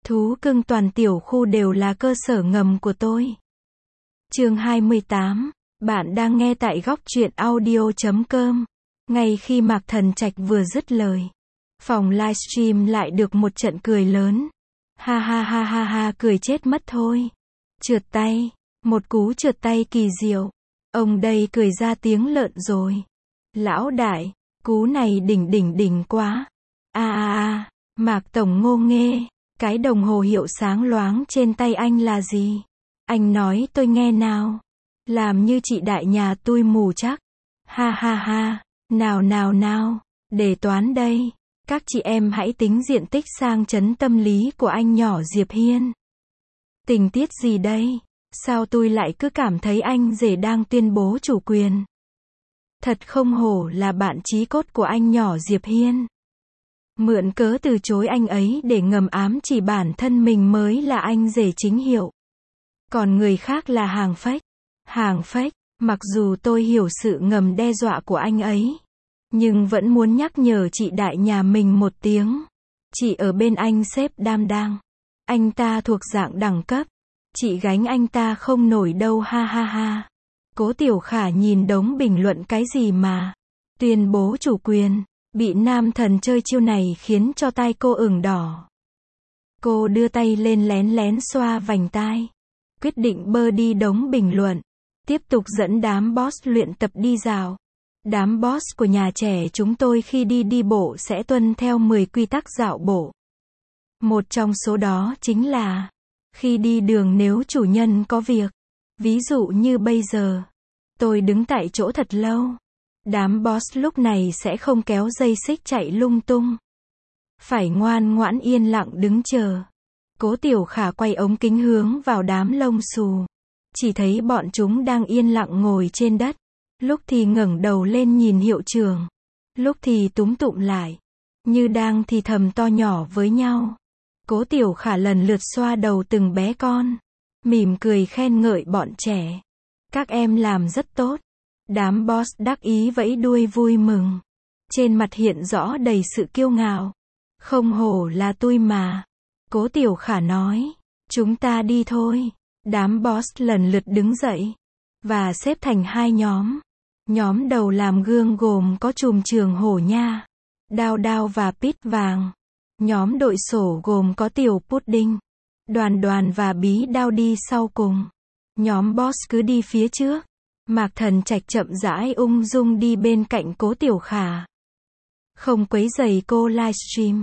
Thú cưng toàn tiểu khu đều là cơ sở ngầm của tôi. Chương 28. Bạn đang nghe tại góc truyện audio.com. Ngay khi Mạc Thần Trạch vừa dứt lời, phòng livestream lại được một trận cười lớn. Ha ha ha ha ha, cười chết mất thôi. Trượt tay, một cú trượt tay kỳ diệu. Ông đây cười ra tiếng lợn rồi. Lão đại, cú này đỉnh quá. Mạc Tổng ngô nghê, cái đồng hồ hiệu sáng loáng trên tay anh là gì? Anh nói tôi nghe nào. Làm như chị đại nhà tôi mù chắc. Ha ha ha, nào, đề toán đây. Các chị em hãy tính diện tích sang chấn tâm lý của anh nhỏ Diệp Hiên. Tình tiết gì đây? Sao tôi lại cứ cảm thấy anh rể đang tuyên bố chủ quyền? Thật không hổ là bạn chí cốt của anh nhỏ Diệp Hiên. Mượn cớ từ chối anh ấy để ngầm ám chỉ bản thân mình mới là anh rể chính hiệu. Còn người khác là hàng fake. Hàng fake, mặc dù tôi hiểu sự ngầm đe dọa của anh ấy, nhưng vẫn muốn nhắc nhở chị đại nhà mình một tiếng. Chị ở bên anh sếp đam đang. Anh ta thuộc dạng đẳng cấp. Chị gánh anh ta không nổi đâu, ha ha ha. Cố Tiểu Khả nhìn đống bình luận cái gì mà tuyên bố chủ quyền. Bị nam thần chơi chiêu này khiến cho tai cô ửng đỏ. Cô đưa tay lên lén lén xoa vành tai. Quyết định bơ đi đống bình luận. Tiếp tục dẫn đám boss luyện tập đi dạo. Đám boss của nhà trẻ chúng tôi khi đi bộ sẽ tuân theo 10 quy tắc dạo bộ. Một trong số đó chính là khi đi đường nếu chủ nhân có việc. Ví dụ như bây giờ, tôi đứng tại chỗ thật lâu. Đám boss lúc này sẽ không kéo dây xích chạy lung tung. Phải ngoan ngoãn yên lặng đứng chờ. Cố Tiểu Khả quay ống kính hướng vào đám lông xù. Chỉ thấy bọn chúng đang yên lặng ngồi trên đất. Lúc thì ngẩng đầu lên nhìn hiệu trưởng. Lúc thì túm tụm lại. Như đang thì thầm to nhỏ với nhau. Cố Tiểu Khả lần lượt xoa đầu từng bé con. Mỉm cười khen ngợi bọn trẻ. Các em làm rất tốt. Đám boss đắc ý vẫy đuôi vui mừng. Trên mặt hiện rõ đầy sự kiêu ngạo. Không hổ là tôi mà. Cố Tiểu Khả nói. Chúng ta đi thôi. Đám boss lần lượt đứng dậy. Và xếp thành hai nhóm. Nhóm đầu làm gương gồm có Trùm Trường Hổ Nha, Đao và Pít Vàng. Nhóm đội sổ gồm có Tiểu Pudding, Đoàn và Bí Đao đi sau cùng. Nhóm boss cứ đi phía trước. Mạc Thần Trạch chậm rãi ung dung đi bên cạnh Cố Tiểu Khả. Không quấy rầy cô livestream.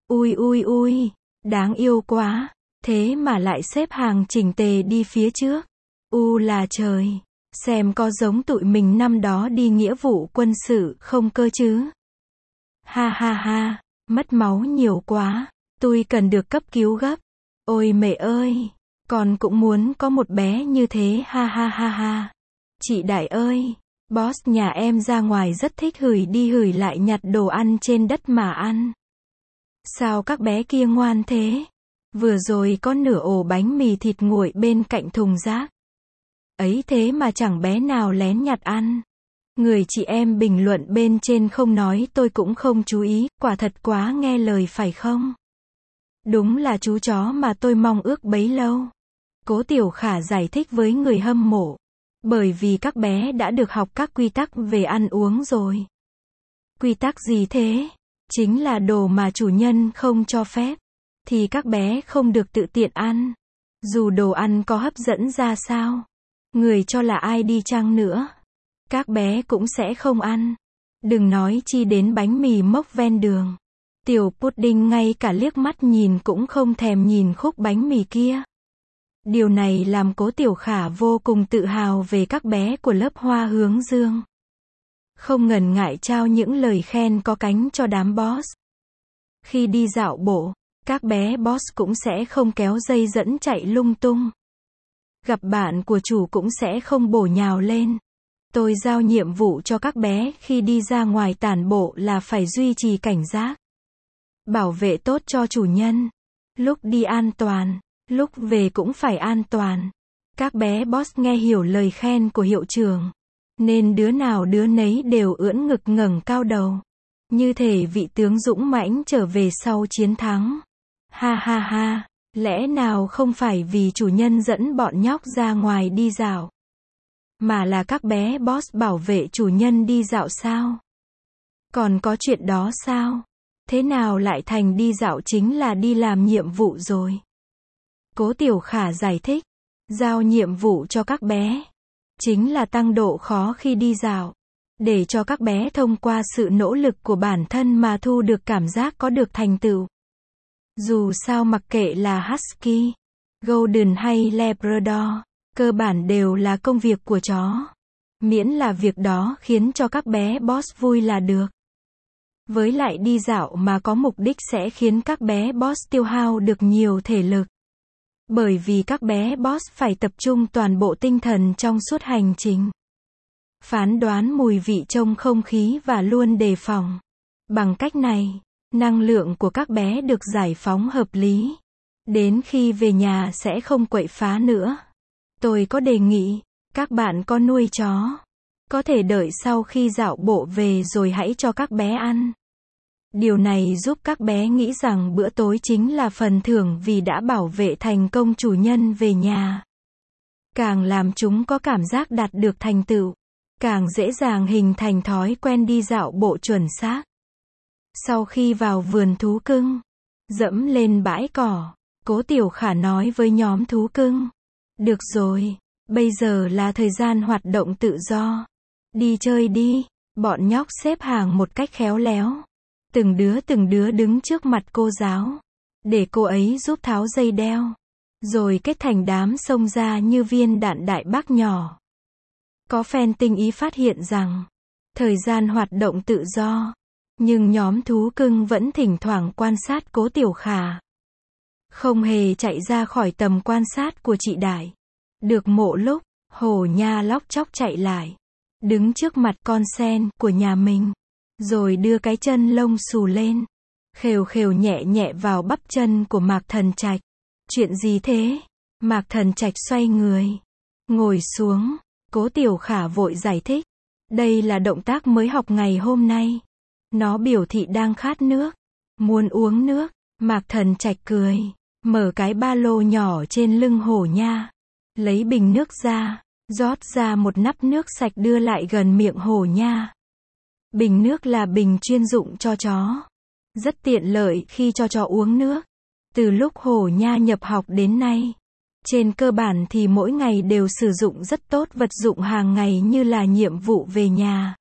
Ui, đáng yêu quá. Thế mà lại xếp hàng chỉnh tề đi phía trước. Là trời. Xem có giống tụi mình năm đó đi nghĩa vụ quân sự không cơ chứ. Ha ha ha, mất máu nhiều quá. Tôi cần được cấp cứu gấp. Ôi mẹ ơi, con cũng muốn có một bé như thế, ha ha ha ha. Chị đại ơi, boss nhà em ra ngoài rất thích hửi đi hửi lại nhặt đồ ăn trên đất mà ăn. Sao các bé kia ngoan thế? Vừa rồi có nửa ổ bánh mì thịt nguội bên cạnh thùng rác. Ấy thế mà chẳng bé nào lén nhặt ăn. Người chị em bình luận bên trên không nói tôi cũng không chú ý, quả thật quá nghe lời phải không? Đúng là chú chó mà tôi mong ước bấy lâu. Cố Tiểu Khả giải thích với người hâm mộ. Bởi vì các bé đã được học các quy tắc về ăn uống rồi. Quy tắc gì thế? Chính là đồ mà chủ nhân không cho phép thì các bé không được tự tiện ăn. Dù đồ ăn có hấp dẫn ra sao, người cho là ai đi chăng nữa, các bé cũng sẽ không ăn. Đừng nói chi đến bánh mì mốc ven đường. Tiểu Pudding ngay cả liếc mắt nhìn cũng không thèm nhìn khúc bánh mì kia. Điều này làm Cố Tiểu Khả vô cùng tự hào về các bé của lớp Hoa Hướng Dương. Không ngần ngại trao những lời khen có cánh cho đám boss. Khi đi dạo bộ, các bé boss cũng sẽ không kéo dây dẫn chạy lung tung. Gặp bạn của chủ cũng sẽ không bổ nhào lên. Tôi giao nhiệm vụ cho các bé khi đi ra ngoài tản bộ là phải duy trì cảnh giác. Bảo vệ tốt cho chủ nhân. Lúc đi an toàn, lúc về cũng phải an toàn. Các bé boss nghe hiểu lời khen của hiệu trưởng. Nên đứa nào đứa nấy đều ưỡn ngực ngẩng cao đầu. Như thể vị tướng dũng mãnh trở về sau chiến thắng. Ha ha ha. Lẽ nào không phải vì chủ nhân dẫn bọn nhóc ra ngoài đi dạo, mà là các bé boss bảo vệ chủ nhân đi dạo sao? Còn có chuyện đó sao? Thế nào lại thành đi dạo chính là đi làm nhiệm vụ rồi? Cố Tiểu Khả giải thích, giao nhiệm vụ cho các bé chính là tăng độ khó khi đi dạo, để cho các bé thông qua sự nỗ lực của bản thân mà thu được cảm giác có được thành tựu. Dù sao mặc kệ là Husky, Golden hay Labrador, cơ bản đều là công việc của chó. Miễn là việc đó khiến cho các bé boss vui là được. Với lại đi dạo mà có mục đích sẽ khiến các bé boss tiêu hao được nhiều thể lực. Bởi vì các bé boss phải tập trung toàn bộ tinh thần trong suốt hành trình. Phán đoán mùi vị trong không khí và luôn đề phòng. Bằng cách này, năng lượng của các bé được giải phóng hợp lý. Đến khi về nhà sẽ không quậy phá nữa. Tôi có đề nghị, các bạn có nuôi chó, có thể đợi sau khi dạo bộ về rồi hãy cho các bé ăn. Điều này giúp các bé nghĩ rằng bữa tối chính là phần thưởng vì đã bảo vệ thành công chủ nhân về nhà. Càng làm chúng có cảm giác đạt được thành tựu, càng dễ dàng hình thành thói quen đi dạo bộ chuẩn xác. Sau khi vào vườn thú cưng, dẫm lên bãi cỏ, Cố Tiểu Khả nói với nhóm thú cưng. Được rồi, bây giờ là thời gian hoạt động tự do. Đi chơi đi. Bọn nhóc xếp hàng một cách khéo léo. Từng đứa đứng trước mặt cô giáo, để cô ấy giúp tháo dây đeo. Rồi kết thành đám xông ra như viên đạn đại bác nhỏ. Có fan tinh ý phát hiện rằng, thời gian hoạt động tự do, nhưng nhóm thú cưng vẫn thỉnh thoảng quan sát Cố Tiểu Khả. Không hề chạy ra khỏi tầm quan sát của chị Đại. Được một lúc, hổ nha lóc chóc chạy lại, đứng trước mặt con sen của nhà mình, rồi đưa cái chân lông xù lên, khều khều nhẹ nhẹ vào bắp chân của Mạc Thần Trạch. Chuyện gì thế? Mạc Thần Trạch xoay người, ngồi xuống. Cố Tiểu Khả vội giải thích, đây là động tác mới học ngày hôm nay. Nó biểu thị đang khát nước, muốn uống nước. Mạc Thần Trạch cười, mở cái ba lô nhỏ trên lưng hổ nha, lấy bình nước ra, rót ra một nắp nước sạch đưa lại gần miệng hổ nha. Bình nước là bình chuyên dụng cho chó, rất tiện lợi khi cho chó uống nước. Từ lúc hổ nha nhập học đến nay, trên cơ bản thì mỗi ngày đều sử dụng rất tốt vật dụng hàng ngày như là nhiệm vụ về nhà.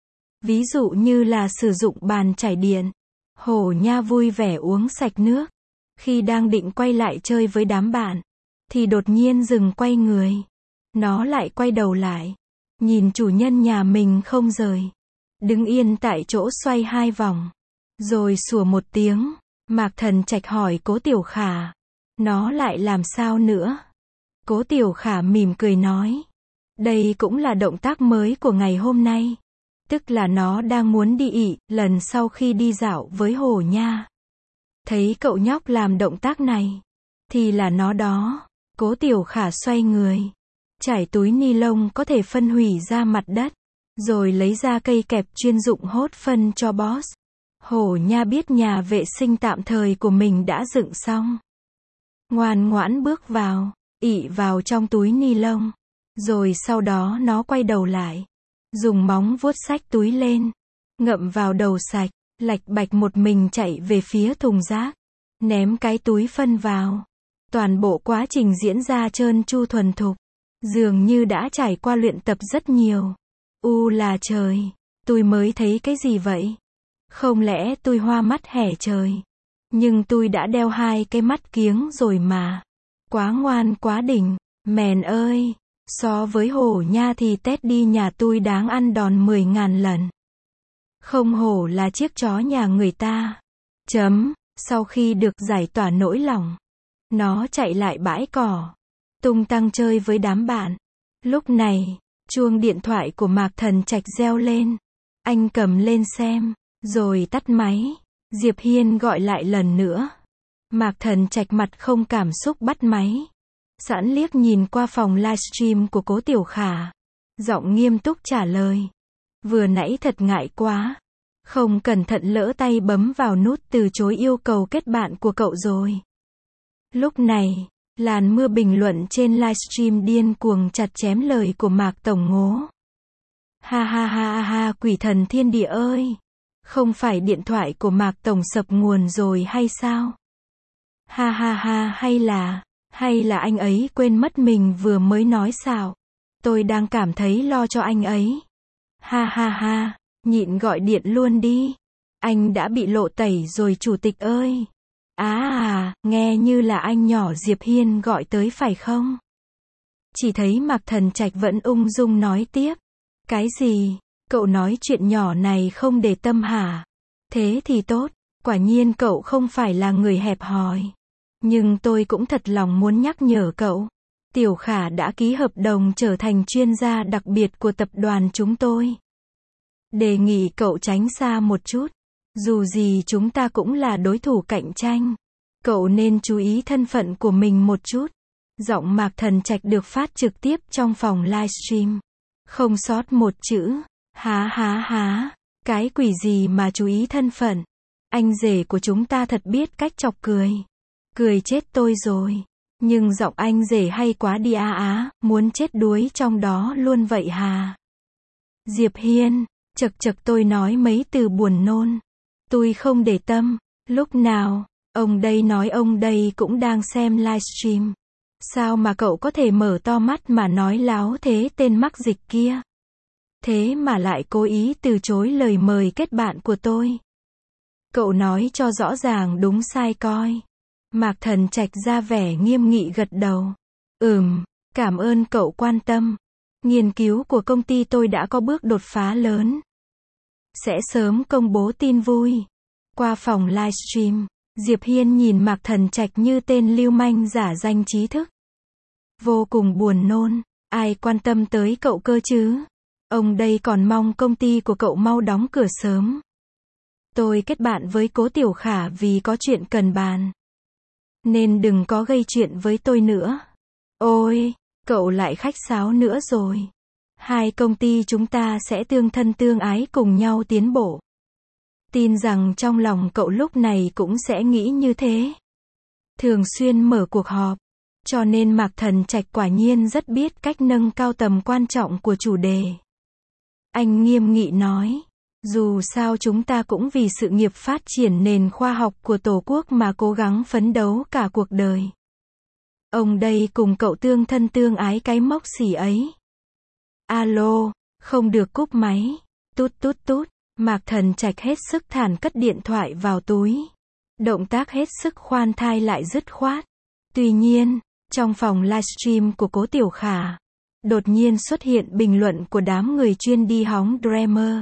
Ví dụ như là sử dụng bàn chải điện. Hổ nha vui vẻ uống sạch nước. Khi đang định quay lại chơi với đám bạn, thì đột nhiên dừng quay người. Nó lại quay đầu lại, nhìn chủ nhân nhà mình không rời. Đứng yên tại chỗ xoay 2 vòng. Rồi sủa một tiếng. Mạc Thần Trạch hỏi Cố Tiểu Khả, nó lại làm sao nữa? Cố Tiểu Khả mỉm cười nói, đây cũng là động tác mới của ngày hôm nay. Tức là nó đang muốn đi ị, lần sau khi đi dạo với hổ nha. Thấy cậu nhóc làm động tác này, thì là nó đó. Cố Tiểu Khả xoay người, trải túi ni lông có thể phân hủy ra mặt đất, rồi lấy ra cây kẹp chuyên dụng hốt phân cho boss. Hổ nha biết nhà vệ sinh tạm thời của mình đã dựng xong. Ngoan ngoãn bước vào, ị vào trong túi ni lông. Rồi sau đó nó quay đầu lại, dùng móng vuốt xách túi lên, ngậm vào đầu sạch, lạch bạch một mình chạy về phía thùng rác, ném cái túi phân vào. Toàn bộ quá trình diễn ra trơn tru thuần thục, dường như đã trải qua luyện tập rất nhiều. Là trời, tôi mới thấy cái gì vậy? Không lẽ tôi hoa mắt hẻ trời? Nhưng tôi đã đeo 2 cái mắt kiếng rồi mà. Quá ngoan quá đỉnh, mèn ơi. So với hổ nha thì Teddy nhà tôi đáng ăn đòn 10.000 lần. Không hổ là chiếc chó nhà người ta. Sau khi được giải tỏa nỗi lòng, nó chạy lại bãi cỏ, tung tăng chơi với đám bạn. Lúc này, chuông điện thoại của Mạc Thần Trạch reo lên. Anh cầm lên xem, rồi tắt máy. Diệp Hiên gọi lại lần nữa. Mạc Thần Trạch mặt không cảm xúc bắt máy. Sẵn liếc nhìn qua phòng livestream của Cố Tiểu Khả. Giọng nghiêm túc trả lời. Vừa nãy thật ngại quá. Không cẩn thận lỡ tay bấm vào nút từ chối yêu cầu kết bạn của cậu rồi. Lúc này, làn mưa bình luận trên livestream điên cuồng chặt chém lời của Mạc Tổng Ngố. Ha ha ha ha, quỷ thần thiên địa ơi! Không phải điện thoại của Mạc Tổng sập nguồn rồi hay sao? Ha ha ha, hay là anh ấy quên mất mình vừa mới nói xạo. Tôi đang cảm thấy lo cho anh ấy. Ha ha ha, nhịn gọi điện luôn đi. Anh đã bị lộ tẩy rồi chủ tịch ơi. Nghe như là anh nhỏ Diệp Hiên gọi tới phải không? Chỉ thấy Mạc Thần Trạch vẫn ung dung nói tiếp. Cái gì? Cậu nói chuyện nhỏ này không để tâm hả? Thế thì tốt, quả nhiên cậu không phải là người hẹp hòi. Nhưng tôi cũng thật lòng muốn nhắc nhở cậu. Tiểu Khả đã ký hợp đồng trở thành chuyên gia đặc biệt của tập đoàn chúng tôi. Đề nghị cậu tránh xa một chút. Dù gì chúng ta cũng là đối thủ cạnh tranh. Cậu nên chú ý thân phận của mình một chút. Giọng Mạc Thần Trạch được phát trực tiếp trong phòng livestream. Không sót một chữ. Há. Cái quỷ gì mà chú ý thân phận. Anh rể của chúng ta thật biết cách chọc cười. Cười chết tôi rồi. Nhưng giọng anh rể hay quá đi muốn chết đuối trong đó luôn vậy hà. Diệp Hiên, chật tôi nói mấy từ buồn nôn. Tôi không để tâm, lúc nào, ông đây nói ông đây cũng đang xem livestream. Sao mà cậu có thể mở to mắt mà nói láo thế tên mắc dịch kia? Thế mà lại cố ý từ chối lời mời kết bạn của tôi. Cậu nói cho rõ ràng đúng sai coi. Mạc Thần Trạch ra vẻ nghiêm nghị gật đầu. Cảm ơn cậu quan tâm. Nghiên cứu của công ty tôi đã có bước đột phá lớn. Sẽ sớm công bố tin vui. Qua phòng livestream, Diệp Hiên nhìn Mạc Thần Trạch như tên lưu manh giả danh trí thức. Vô cùng buồn nôn, ai quan tâm tới cậu cơ chứ? Ông đây còn mong công ty của cậu mau đóng cửa sớm. Tôi kết bạn với Cố Tiểu Khả vì có chuyện cần bàn. Nên đừng có gây chuyện với tôi nữa. Ôi, cậu lại khách sáo nữa rồi. Hai công ty chúng ta sẽ tương thân tương ái cùng nhau tiến bộ. Tin rằng trong lòng cậu lúc này cũng sẽ nghĩ như thế. Thường xuyên mở cuộc họp. Cho nên Mạc Thần Trạch quả nhiên rất biết cách nâng cao tầm quan trọng của chủ đề. Anh nghiêm nghị nói. Dù sao chúng ta cũng vì sự nghiệp phát triển nền khoa học của Tổ quốc mà cố gắng phấn đấu cả cuộc đời. Ông đây cùng cậu tương thân tương ái cái móc xỉ ấy. Alo, không được cúp máy. Tút. Mạc Thần Trạch hết sức thản cất điện thoại vào túi. Động tác hết sức khoan thai lại dứt khoát. Tuy nhiên, trong phòng livestream của Cố Tiểu Khả, đột nhiên xuất hiện bình luận của đám người chuyên đi hóng dreamer.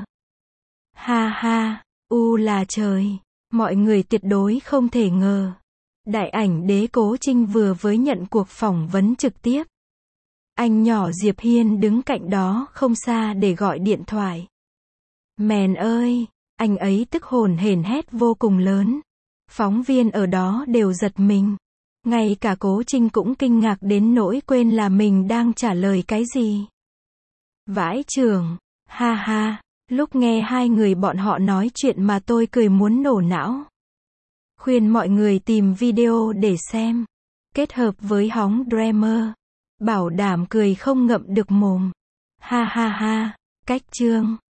Ha, là trời. Mọi người tuyệt đối không thể ngờ. Đại ảnh đế Cố Trinh vừa mới nhận cuộc phỏng vấn trực tiếp. Anh nhỏ Diệp Hiên đứng cạnh đó không xa để gọi điện thoại. Mèn ơi, anh ấy tức hồn hển hét vô cùng lớn. Phóng viên ở đó đều giật mình. Ngay cả Cố Trinh cũng kinh ngạc đến nỗi quên là mình đang trả lời cái gì. Vãi chưởng, ha, lúc nghe hai người bọn họ nói chuyện mà tôi cười muốn nổ não. Khuyên mọi người tìm video để xem. Kết hợp với hóng dreamer. Bảo đảm cười không ngậm được mồm. Ha, cách chương.